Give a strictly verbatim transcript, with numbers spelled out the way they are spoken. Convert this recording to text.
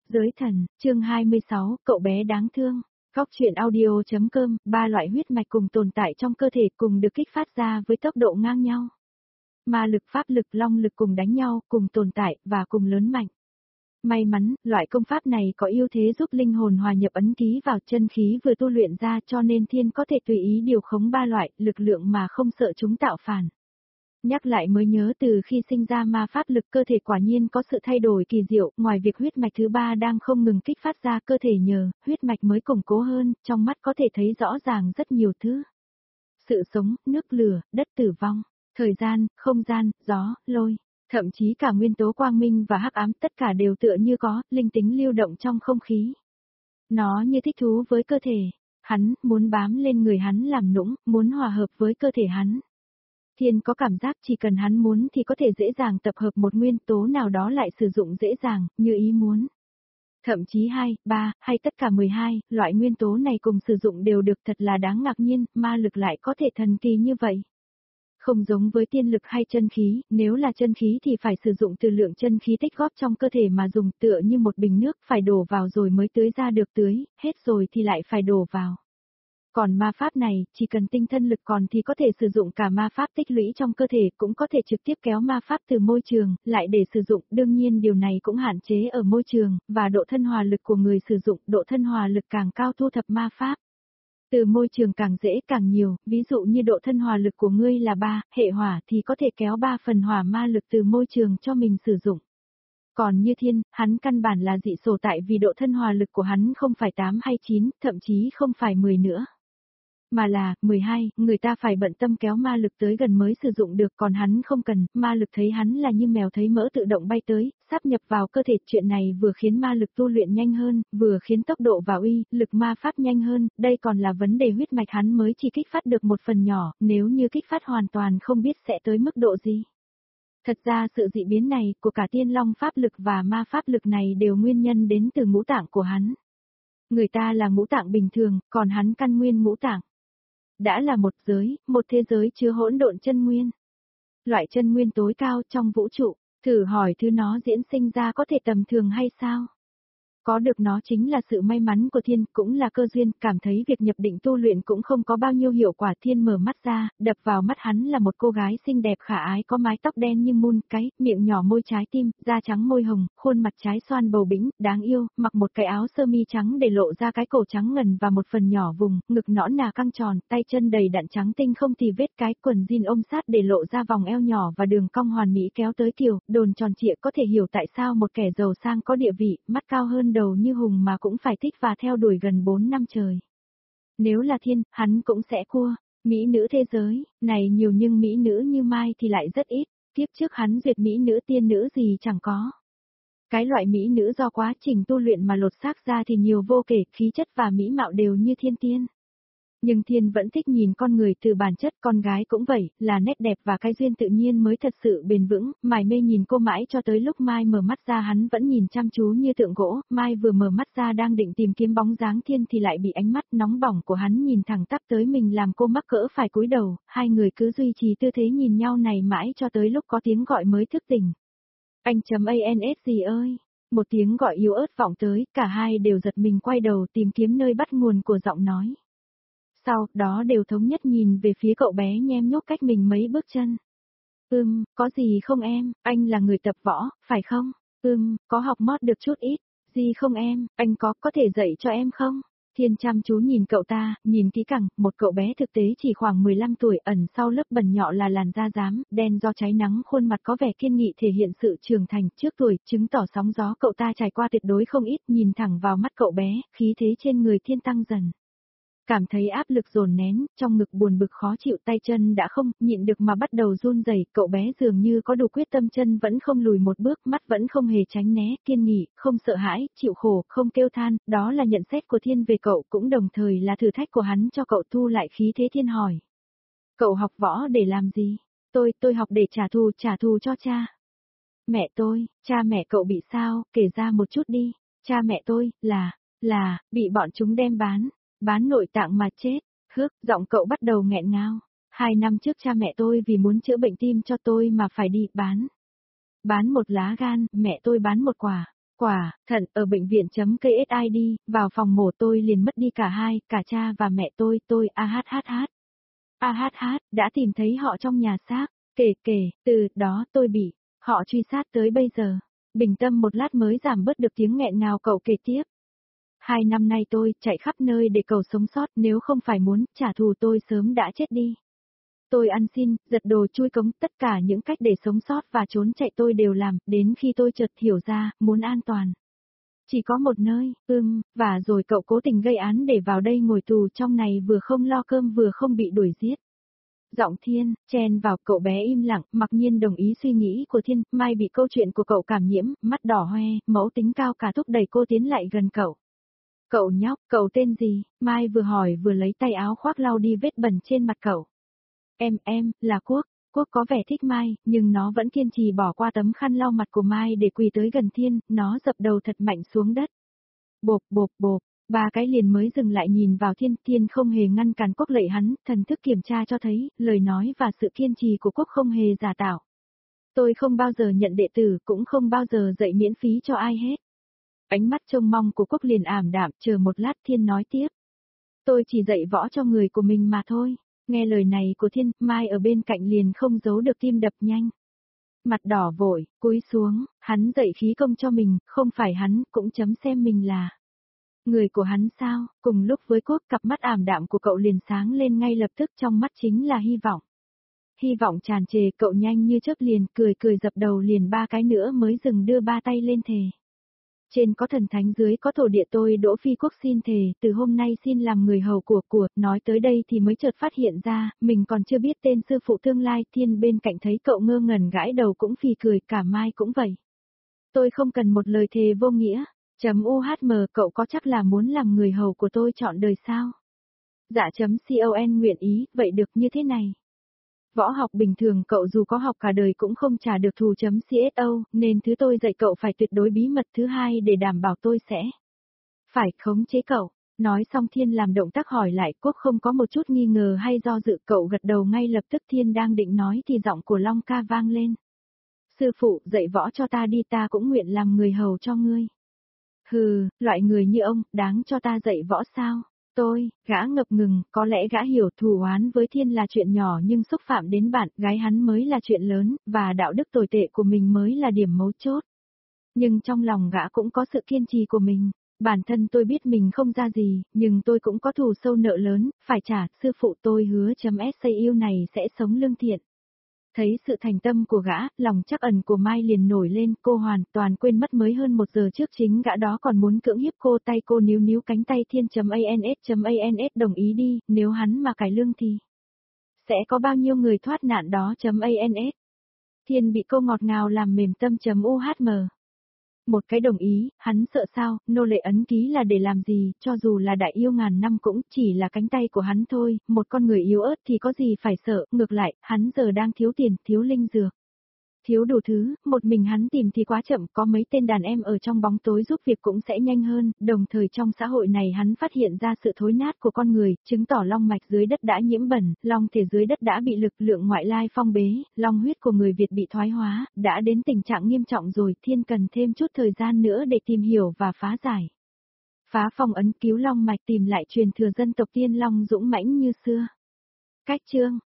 Giới thần, chương hai mươi sáu, cậu bé đáng thương. Góc truyện audio.com, ba loại huyết mạch cùng tồn tại trong cơ thể cùng được kích phát ra với tốc độ ngang nhau. Ma lực, pháp lực, long lực cùng đánh nhau, cùng tồn tại, và cùng lớn mạnh. May mắn, loại công pháp này có ưu thế giúp linh hồn hòa nhập ấn ký vào chân khí vừa tu luyện ra, cho nên thiên có thể tùy ý điều khống ba loại lực lượng mà không sợ chúng tạo phản. Nhắc lại mới nhớ, từ khi sinh ra ma pháp lực cơ thể quả nhiên có sự thay đổi kỳ diệu, ngoài việc huyết mạch thứ ba đang không ngừng kích phát ra cơ thể nhờ, huyết mạch mới củng cố hơn, trong mắt có thể thấy rõ ràng rất nhiều thứ. Sự sống, nước lửa, đất tử vong, thời gian, không gian, gió, lôi, thậm chí cả nguyên tố quang minh và hắc ám, tất cả đều tựa như có linh tính lưu động trong không khí. Nó như thích thú với cơ thể, hắn muốn bám lên người hắn làm nũng, muốn hòa hợp với cơ thể hắn. Thiên có cảm giác chỉ cần hắn muốn thì có thể dễ dàng tập hợp một nguyên tố nào đó lại sử dụng dễ dàng, như ý muốn. Thậm chí hai, ba, hay tất cả mười hai, loại nguyên tố này cùng sử dụng đều được, thật là đáng ngạc nhiên, ma lực lại có thể thần kỳ như vậy. Không giống với tiên lực hay chân khí, nếu là chân khí thì phải sử dụng từ lượng chân khí tích góp trong cơ thể mà dùng, tựa như một bình nước phải đổ vào rồi mới tưới ra được, tưới, hết rồi thì lại phải đổ vào. Còn ma pháp này, chỉ cần tinh thần lực còn thì có thể sử dụng cả ma pháp tích lũy trong cơ thể, cũng có thể trực tiếp kéo ma pháp từ môi trường, lại để sử dụng, đương nhiên điều này cũng hạn chế ở môi trường, và độ thân hòa lực của người sử dụng, độ thân hòa lực càng cao thu thập ma pháp. Từ môi trường càng dễ càng nhiều, ví dụ như độ thân hòa lực của ngươi là ba, hệ hỏa thì có thể kéo ba phần hỏa ma lực từ môi trường cho mình sử dụng. Còn như Thiên, hắn căn bản là dị số tại vì độ thân hòa lực của hắn không phải tám hay chín, thậm chí không phải mười nữa. Mà là, mười hai, người ta phải bận tâm kéo ma lực tới gần mới sử dụng được, còn hắn không cần, ma lực thấy hắn là như mèo thấy mỡ tự động bay tới, sáp nhập vào cơ thể, chuyện này vừa khiến ma lực tu luyện nhanh hơn, vừa khiến tốc độ và uy, lực ma pháp nhanh hơn, đây còn là vấn đề huyết mạch hắn mới chỉ kích phát được một phần nhỏ, nếu như kích phát hoàn toàn không biết sẽ tới mức độ gì. Thật ra sự dị biến này, của cả tiên long pháp lực và ma pháp lực này đều nguyên nhân đến từ ngũ tạng của hắn. Người ta là ngũ tạng bình thường, còn hắn căn nguyên ngũ tạng. Đã là một giới, một thế giới chứa hỗn độn chân nguyên. Loại chân nguyên tối cao trong vũ trụ, thử hỏi thứ nó diễn sinh ra có thể tầm thường hay sao? Có được nó chính là sự may mắn của Thiên, cũng là cơ duyên, cảm thấy việc nhập định tu luyện cũng không có bao nhiêu hiệu quả. Thiên mở mắt ra, đập vào mắt hắn là một cô gái xinh đẹp khả ái có mái tóc đen như mun cái, miệng nhỏ môi trái tim, da trắng môi hồng, khuôn mặt trái xoan bầu bĩnh, đáng yêu, mặc một cái áo sơ mi trắng để lộ ra cái cổ trắng ngần và một phần nhỏ vùng, ngực nõn nà căng tròn, tay chân đầy đặn trắng tinh không tì vết, cái quần jean ôm sát để lộ ra vòng eo nhỏ và đường cong hoàn mỹ kéo tới kiểu, đồn tròn trịa, có thể hiểu tại sao một kẻ giàu sang có địa vị, mắt cao hơn đầu như hùng mà cũng phải thích và theo đuổi gần bốn năm trời. Nếu là Thiên, hắn cũng sẽ cua. Mỹ nữ thế giới, này nhiều nhưng mỹ nữ như Mai thì lại rất ít, tiếp trước hắn duyệt mỹ nữ tiên nữ gì chẳng có. Cái loại mỹ nữ do quá trình tu luyện mà lột xác ra thì nhiều vô kể, khí chất và mỹ mạo đều như thiên tiên. Nhưng Thiên vẫn thích nhìn con người từ bản chất, con gái cũng vậy, là nét đẹp và cái duyên tự nhiên mới thật sự bền vững, mải mê nhìn cô mãi cho tới lúc Mai mở mắt ra hắn vẫn nhìn chăm chú như tượng gỗ, Mai vừa mở mắt ra đang định tìm kiếm bóng dáng Thiên thì lại bị ánh mắt nóng bỏng của hắn nhìn thẳng tắp tới mình làm cô mắc cỡ phải cúi đầu, hai người cứ duy trì tư thế nhìn nhau này mãi cho tới lúc có tiếng gọi mới thức tỉnh. Anh chấm ans gì ơi? Một tiếng gọi yếu ớt vọng tới, cả hai đều giật mình quay đầu tìm kiếm nơi bắt nguồn của giọng nói. Sau đó đều thống nhất nhìn về phía cậu bé nhem nhúc cách mình mấy bước chân. Ừm, có gì không em, anh là người tập võ, phải không? Ừm, có học mót được chút ít. Gì không em, anh có, có thể dạy cho em không? Thiên chăm chú nhìn cậu ta, nhìn kỹ càng, một cậu bé thực tế chỉ khoảng mười lăm tuổi, ẩn sau lớp bẩn nhọ là làn da rám, đen do cháy nắng, khuôn mặt có vẻ kiên nghị thể hiện sự trưởng thành, trước tuổi, chứng tỏ sóng gió cậu ta trải qua tuyệt đối không ít, nhìn thẳng vào mắt cậu bé, khí thế trên người Thiên tăng dần. Cảm thấy áp lực dồn nén, trong ngực buồn bực khó chịu, tay chân đã không nhịn được mà bắt đầu run rẩy, cậu bé dường như có đủ quyết tâm, chân vẫn không lùi một bước, mắt vẫn không hề tránh né, kiên nghị, không sợ hãi, chịu khổ, không kêu than, đó là nhận xét của Thiên về cậu, cũng đồng thời là thử thách của hắn cho cậu. Thu lại khí thế, Thiên hỏi. Cậu học võ để làm gì? Tôi, tôi học để trả thù, trả thù cho cha. Mẹ tôi, cha mẹ cậu bị sao, kể ra một chút đi. Cha mẹ tôi, là, là, bị bọn chúng đem bán. Bán nội tạng mà chết, hước, giọng cậu bắt đầu nghẹn ngào. Hai năm trước cha mẹ tôi vì muốn chữa bệnh tim cho tôi mà phải đi bán. Bán một lá gan, mẹ tôi bán một quả. Quả, thận, ở bệnh viện.ksid, vào phòng mổ tôi liền mất đi cả hai, cả cha và mẹ tôi, tôi a hát hát hát. a hát hát, đã tìm thấy họ trong nhà xác, kể kể, từ đó tôi bị, họ truy sát tới bây giờ. Bình tâm một lát mới giảm bớt được tiếng nghẹn ngào cậu kể tiếp. Hai năm nay tôi chạy khắp nơi để cầu sống sót, nếu không phải muốn trả thù tôi sớm đã chết đi. Tôi ăn xin, giật đồ chui cống, tất cả những cách để sống sót và trốn chạy tôi đều làm, đến khi tôi chợt hiểu ra, muốn an toàn. Chỉ có một nơi, ưm, và rồi cậu cố tình gây án để vào đây ngồi tù trong này vừa không lo cơm vừa không bị đuổi giết. Giọng Thiên, chen vào, cậu bé im lặng, mặc nhiên đồng ý suy nghĩ của Thiên, Mai bị câu chuyện của cậu cảm nhiễm, mắt đỏ hoe, mẫu tính cao cả thúc đẩy cô tiến lại gần cậu. Cậu nhóc, cậu tên gì? Mai vừa hỏi vừa lấy tay áo khoác lau đi vết bẩn trên mặt cậu. Em, em, là Quốc. Quốc có vẻ thích Mai, nhưng nó vẫn kiên trì bỏ qua tấm khăn lau mặt của Mai để quỳ tới gần Thiên, nó dập đầu thật mạnh xuống đất. Bộp bộp bộp, ba cái liền mới dừng lại nhìn vào Thiên, Thiên không hề ngăn cản Quốc lạy hắn, thần thức kiểm tra cho thấy, lời nói và sự kiên trì của Quốc không hề giả tạo. Tôi không bao giờ nhận đệ tử, cũng không bao giờ dạy miễn phí cho ai hết. Ánh mắt trông mong của Quốc liền ảm đạm, chờ một lát Thiên nói tiếp. Tôi chỉ dạy võ cho người của mình mà thôi. Nghe lời này của Thiên, Mai ở bên cạnh liền không giấu được tim đập nhanh. Mặt đỏ vội, cúi xuống, hắn dạy khí công cho mình, không phải hắn, cũng chấm xem mình là người của hắn sao. Cùng lúc với Quốc, cặp mắt ảm đạm của cậu liền sáng lên ngay lập tức, trong mắt chính là hy vọng. Hy vọng tràn trề, cậu nhanh như chớp liền, cười cười dập đầu liền ba cái nữa mới dừng đưa ba tay lên thề. Trên có thần thánh dưới có thổ địa, tôi Đỗ Phi Quốc xin thề, từ hôm nay xin làm người hầu của của, nói tới đây thì mới chợt phát hiện ra, mình còn chưa biết tên sư phụ tương lai. Thiên bên cạnh thấy cậu ngơ ngẩn gãi đầu cũng phì cười, cả Mai cũng vậy. Tôi không cần một lời thề vô nghĩa, chấm u hát em, cậu có chắc là muốn làm người hầu của tôi trọn đời sao? Dạ chấm con nguyện ý, vậy được như thế này. Võ học bình thường cậu dù có học cả đời cũng không trả được thù chấm xô, nên thứ tôi dạy cậu phải tuyệt đối bí mật. Thứ hai để đảm bảo tôi sẽ phải khống chế cậu. Nói xong Thiên làm động tác hỏi lại, Quốc không có một chút nghi ngờ hay do dự, cậu gật đầu ngay lập tức. Thiên đang định nói thì giọng của Long ca vang lên. Sư phụ, dạy võ cho ta đi, ta cũng nguyện làm người hầu cho ngươi. Hừ, loại người như ông, đáng cho ta dạy võ sao? Tôi, gã ngập ngừng, có lẽ gã hiểu thù oán với Thiên là chuyện nhỏ nhưng xúc phạm đến bạn gái hắn mới là chuyện lớn, và đạo đức tồi tệ của mình mới là điểm mấu chốt. Nhưng trong lòng gã cũng có sự kiên trì của mình. Bản thân tôi biết mình không ra gì, nhưng tôi cũng có thù sâu nợ lớn, phải trả. Sư phụ, tôi hứa chấm say yêu này sẽ sống lương thiện. Thấy sự thành tâm của gã, lòng trắc ẩn của Mai liền nổi lên, cô hoàn toàn quên mất mới hơn một giờ trước chính gã đó còn muốn cưỡng hiếp cô. Tay cô níu níu cánh tay Thiên.ans.ans đồng ý đi, nếu hắn mà cải lương thì sẽ có bao nhiêu người thoát nạn đó.ans. Thiên bị cô ngọt ngào làm mềm tâm.uhm. Một cái đồng ý, hắn sợ sao, nô lệ ấn ký là để làm gì, cho dù là đại yêu ngàn năm cũng chỉ là cánh tay của hắn thôi, một con người yếu ớt thì có gì phải sợ, ngược lại, hắn giờ đang thiếu tiền, thiếu linh dược. Thiếu đủ thứ, một mình hắn tìm thì quá chậm, có mấy tên đàn em ở trong bóng tối giúp việc cũng sẽ nhanh hơn, đồng thời trong xã hội này hắn phát hiện ra sự thối nát của con người, chứng tỏ long mạch dưới đất đã nhiễm bẩn, long thể dưới đất đã bị lực lượng ngoại lai phong bế, long huyết của người Việt bị thoái hóa, đã đến tình trạng nghiêm trọng rồi. Thiên cần thêm chút thời gian nữa để tìm hiểu và phá giải. Phá phong ấn, cứu long mạch, tìm lại truyền thừa dân tộc Tiên Long dũng mãnh như xưa. Cách chương